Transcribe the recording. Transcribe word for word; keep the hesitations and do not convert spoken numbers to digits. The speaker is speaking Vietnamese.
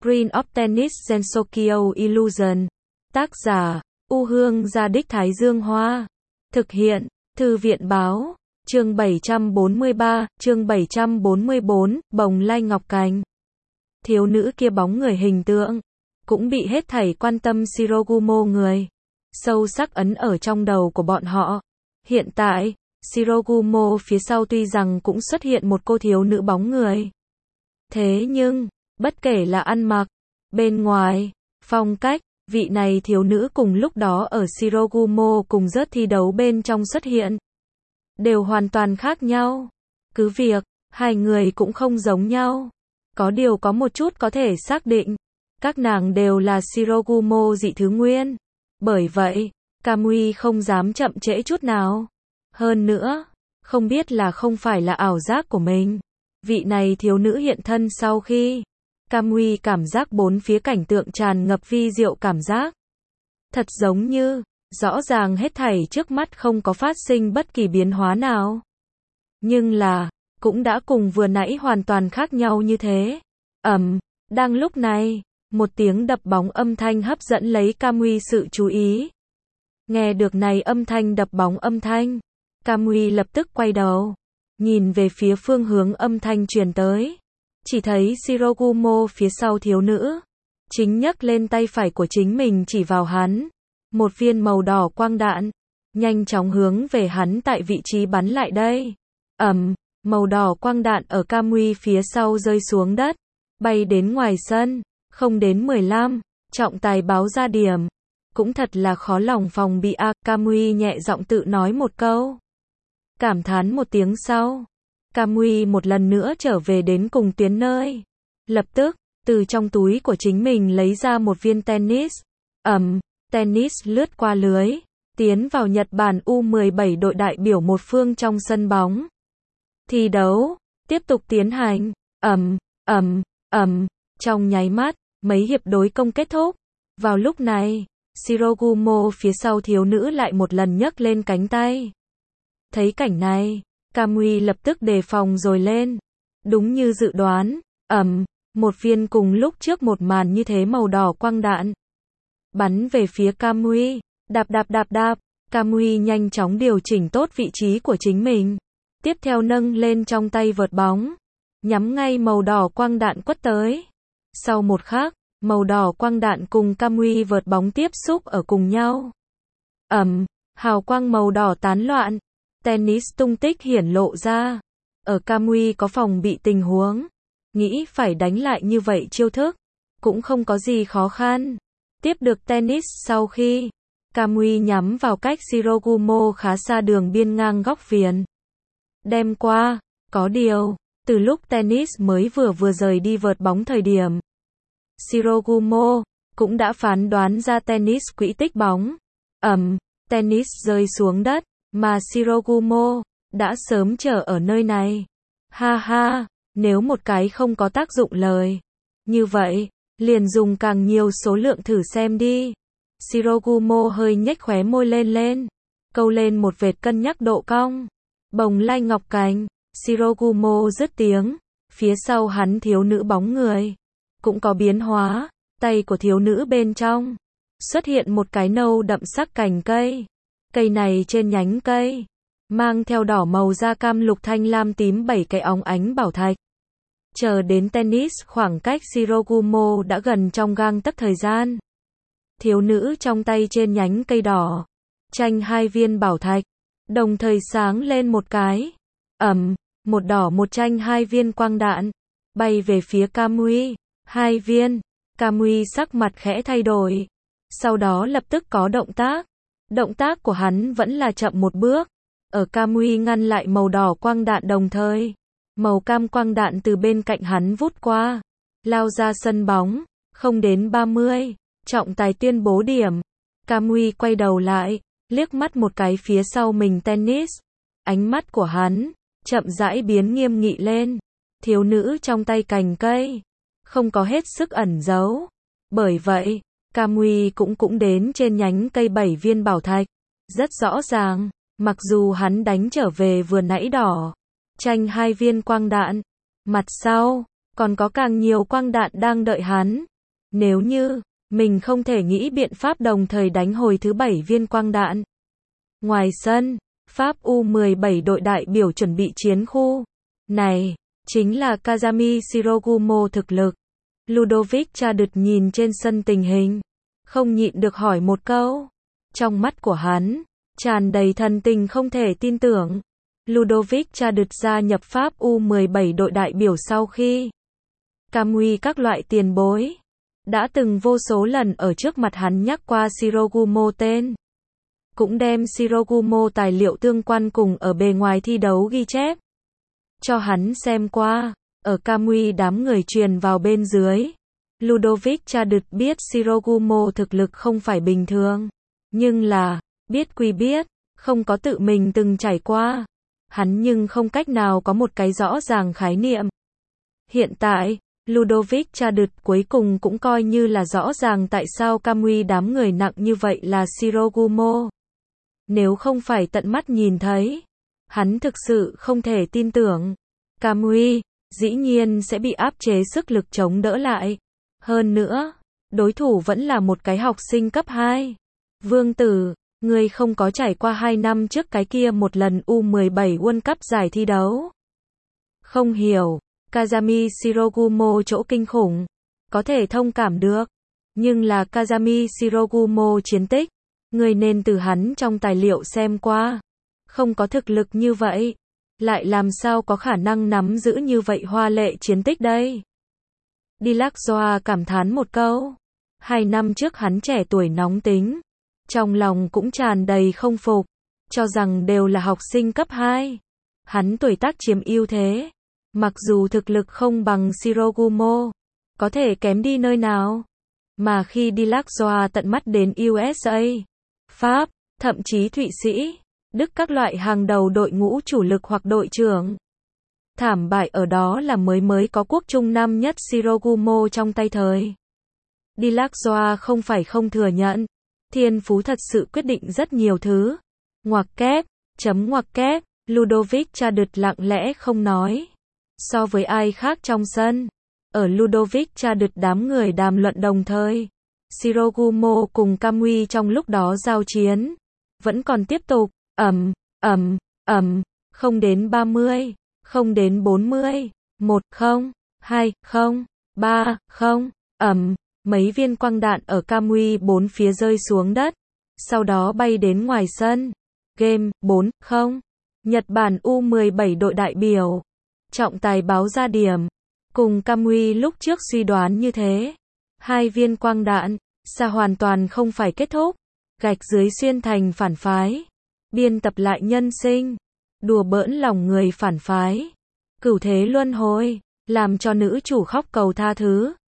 Screen of Tennis Gensokyo Illusion. Tác giả, U Hương Gia Đích Thái Dương Hoa. Thực hiện, Thư viện Báo. Chương bảy trăm bốn mươi ba, chương bảy trăm bốn mươi bốn, Bồng Lai Ngọc Cành. Thiếu nữ kia bóng người hình tượng, cũng bị hết thảy quan tâm Shirogumo người. Sâu sắc ấn ở trong đầu của bọn họ. Hiện tại, Shirogumo phía sau tuy rằng cũng xuất hiện một cô thiếu nữ bóng người. Thế nhưng, bất kể là ăn mặc, bên ngoài, phong cách, vị này thiếu nữ cùng lúc đó ở Shirogumo cùng rớt thi đấu bên trong xuất hiện. Đều hoàn toàn khác nhau. Cứ việc, hai người cũng không giống nhau. Có điều có một chút có thể xác định. Các nàng đều là Shirogumo dị thứ nguyên. Bởi vậy, Kamui không dám chậm trễ chút nào. Hơn nữa, không biết là không phải là ảo giác của mình. Vị này thiếu nữ hiện thân sau khi Kamui cảm giác bốn phía cảnh tượng tràn ngập vi diệu cảm giác. Thật giống như, rõ ràng hết thảy trước mắt không có phát sinh bất kỳ biến hóa nào. Nhưng là, cũng đã cùng vừa nãy hoàn toàn khác nhau như thế. Ầm, đang lúc này, một tiếng đập bóng âm thanh hấp dẫn lấy Kamui sự chú ý. Nghe được này âm thanh đập bóng âm thanh, Kamui lập tức quay đầu, nhìn về phía phương hướng âm thanh truyền tới. Chỉ thấy Shirogumo phía sau thiếu nữ, chính nhấc lên tay phải của chính mình chỉ vào hắn. Một viên màu đỏ quang đạn, nhanh chóng hướng về hắn tại vị trí bắn lại đây. Ầm, màu đỏ quang đạn ở Kamui phía sau rơi xuống đất, bay đến ngoài sân, không đến mười lăm, trọng tài báo ra điểm. Cũng thật là khó lòng phòng bị a, Kamui nhẹ giọng tự nói một câu. Cảm thán một tiếng sau, Kamui một lần nữa trở về đến cùng tuyến nơi. Lập tức, từ trong túi của chính mình lấy ra một viên tennis. Ầm, tennis lướt qua lưới, tiến vào Nhật Bản U mười bảy đội đại biểu một phương trong sân bóng. Thi đấu tiếp tục tiến hành. Ầm, ầm, ầm, trong nháy mắt, mấy hiệp đối công kết thúc. Vào lúc này, Shirogumo phía sau thiếu nữ lại một lần nhấc lên cánh tay. Thấy cảnh này, Kamui lập tức đề phòng rồi lên. Đúng như dự đoán, ầm, một viên cùng lúc trước một màn như thế màu đỏ quang đạn bắn về phía Kamui. Đạp đạp đạp đạp, Kamui nhanh chóng điều chỉnh tốt vị trí của chính mình. Tiếp theo nâng lên trong tay vợt bóng, nhắm ngay màu đỏ quang đạn quất tới. Sau một khắc, màu đỏ quang đạn cùng Kamui vợt bóng tiếp xúc ở cùng nhau. Ầm, hào quang màu đỏ tán loạn, tennis tung tích hiển lộ ra. Ở Kamui có phòng bị tình huống, nghĩ phải đánh lại như vậy chiêu thức, cũng không có gì khó khăn. Tiếp được tennis sau khi, Kamui nhắm vào cách Shirogumo khá xa đường biên ngang góc viền. Đem qua, có điều, từ lúc tennis mới vừa vừa rời đi vợt bóng thời điểm, Shirogumo cũng đã phán đoán ra tennis quỹ tích bóng. Ầm, tennis rơi xuống đất, mà Shirogumo đã sớm chờ ở nơi này. Ha ha, nếu một cái không có tác dụng lời, như vậy, liền dùng càng nhiều số lượng thử xem đi. Shirogumo hơi nhếch khóe môi lên lên, câu lên một vệt cân nhắc độ cong. Bồng Lai Ngọc Cành, Shirogumo dứt tiếng, phía sau hắn thiếu nữ bóng người cũng có biến hóa, tay của thiếu nữ bên trong xuất hiện một cái nâu đậm sắc cành cây. Cây này trên nhánh cây mang theo đỏ màu da cam lục thanh lam tím bảy cái óng ánh bảo thạch. Chờ đến tennis khoảng cách Shirogumo đã gần trong gang tấc thời gian. Thiếu nữ trong tay trên nhánh cây đỏ, tranh hai viên bảo thạch, đồng thời sáng lên một cái. Ầm, một đỏ một tranh hai viên quang đạn, bay về phía Kamui. Hai viên, Kamui sắc mặt khẽ thay đổi. Sau đó lập tức có động tác. Động tác của hắn vẫn là chậm một bước. Ở Kamui ngăn lại màu đỏ quang đạn đồng thời, màu cam quang đạn từ bên cạnh hắn vút qua, lao ra sân bóng, không đến ba mươi, trọng tài tuyên bố điểm. Kamui quay đầu lại, liếc mắt một cái phía sau mình tennis. Ánh mắt của hắn chậm rãi biến nghiêm nghị lên. Thiếu nữ trong tay cành cây không có hết sức ẩn giấu. Bởi vậy, Kamui cũng cũng đến trên nhánh cây bảy viên bảo thạch. Rất rõ ràng, mặc dù hắn đánh trở về vừa nãy đỏ, tranh hai viên quang đạn, mặt sau còn có càng nhiều quang đạn đang đợi hắn. Nếu như mình không thể nghĩ biện pháp đồng thời đánh hồi thứ bảy viên quang đạn. Ngoài sân, Pháp U mười bảy đội đại biểu chuẩn bị chiến khu. Này, chính là Kazami Shirogumo thực lực. Ludovic Chadut nhìn trên sân tình hình, không nhịn được hỏi một câu. Trong mắt của hắn, tràn đầy thần tình không thể tin tưởng. Ludovic Chadut gia nhập Pháp U mười bảy đội đại biểu sau khi Kamui các loại tiền bối đã từng vô số lần ở trước mặt hắn nhắc qua Shirogumo tên. Cũng đem Shirogumo tài liệu tương quan cùng ở bề ngoài thi đấu ghi chép cho hắn xem qua, ở Kamui đám người truyền vào bên dưới. Ludovic Chadut biết Shirogumo thực lực không phải bình thường, nhưng là, biết quy biết, không có tự mình từng trải qua. Hắn nhưng không cách nào có một cái rõ ràng khái niệm. Hiện tại, Ludovic Chadut cuối cùng cũng coi như là rõ ràng tại sao Kamui đám người nặng như vậy là Shirogumo. Nếu không phải tận mắt nhìn thấy, hắn thực sự không thể tin tưởng. Kamui, dĩ nhiên sẽ bị áp chế sức lực chống đỡ lại. Hơn nữa, đối thủ vẫn là một cái học sinh cấp hai. Vương tử, ngươi không có trải qua hai năm trước cái kia một lần U mười bảy World Cup giải thi đấu. Không hiểu, Kazami Shirogumo chỗ kinh khủng, có thể thông cảm được. Nhưng là Kazami Shirogumo chiến tích, ngươi nên từ hắn trong tài liệu xem qua. Không có thực lực như vậy, lại làm sao có khả năng nắm giữ như vậy hoa lệ chiến tích đây? Dilakzoa cảm thán một câu. Hai năm trước hắn trẻ tuổi nóng tính, trong lòng cũng tràn đầy không phục, cho rằng đều là học sinh cấp hai. Hắn tuổi tác chiếm ưu thế, mặc dù thực lực không bằng Shirogumo, có thể kém đi nơi nào. Mà khi Dilakzoa tận mắt đến u ét a, Pháp, thậm chí Thụy Sĩ, Đức các loại hàng đầu đội ngũ chủ lực hoặc đội trưởng thảm bại ở đó là mới mới có quốc trung năm nhất Shirogumo trong tay thời. Dilakzoa không phải không thừa nhận, thiên phú thật sự quyết định rất nhiều thứ. Ngoặc kép, chấm ngoặc kép, Ludovic Chadut lặng lẽ không nói. So với ai khác trong sân, ở Ludovic Chadut đám người đàm luận đồng thời, Shirogumo cùng Kamui trong lúc đó giao chiến, vẫn còn tiếp tục, ầm, ầm, ầm, không đến ba mươi, không đến bốn mươi, một, không, hai, không, ba, không, ầm, mấy viên quang đạn ở Kamui bốn phía rơi xuống đất, sau đó bay đến ngoài sân. Game, bốn, không. Nhật Bản U mười bảy đội đại biểu. Trọng tài báo ra điểm. Cùng Kamui lúc trước suy đoán như thế. Hai viên quang đạn, xa hoàn toàn không phải kết thúc. Gạch dưới xuyên thành phản phái. Biên tập lại nhân sinh. Đùa bỡn lòng người phản phái. Cửu thế luân hồi, làm cho nữ chủ khóc cầu tha thứ.